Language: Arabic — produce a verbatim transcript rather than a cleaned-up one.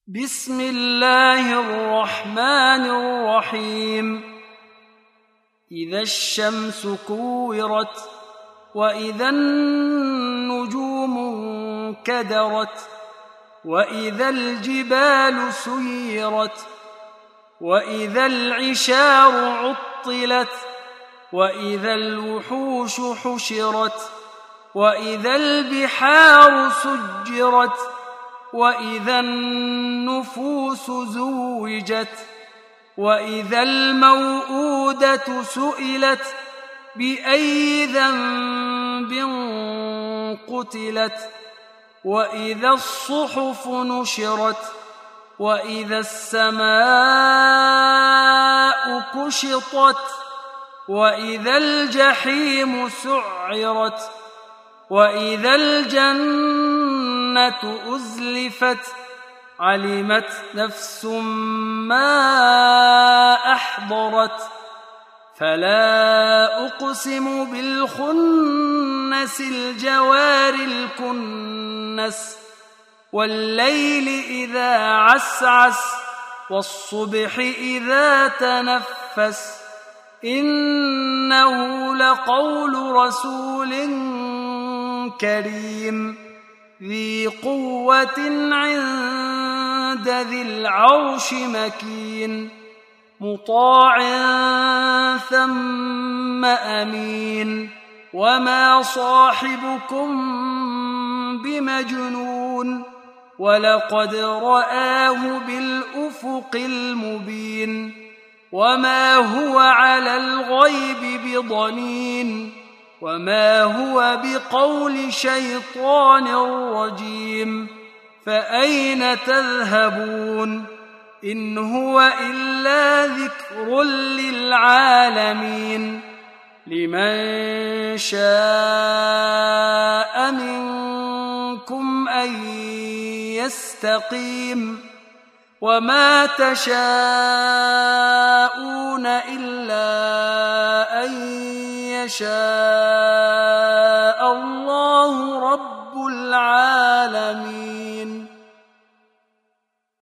بسم الله الرحمن الرحيم. إذا الشمس كورت وإذا النجوم انكدرت وإذا الجبال سيرت وإذا العشار عطلت وإذا الوحوش حشرت وإذا البحار سجرت وإذا النفوس زوجت وإذا الموءودة سئلت بأي ذنب قتلت وإذا الصحف نشرت وإذا السماء كشطت وإذا الجحيم سعرت وإذا الجنة أزلفت علمت نفس ما أحضرت فلا أقسم بالخنس الجوار الكنس والليل إذا عسعس والصبح إذا تنفس إنه لقول رسول كريم ذي قوة عند ذي العرش مكين مطاع ثم أمين وما صاحبكم بمجنون ولقد رآه بالأفق المبين وما هو على الغيب بضنين وما هو بقول شيطان رجيم فأين تذهبون إن هو إلا ذكر للعالمين لمن شاء منكم أن يستقيم وما تشاءون إلا أن يشاء الله رب العالمين.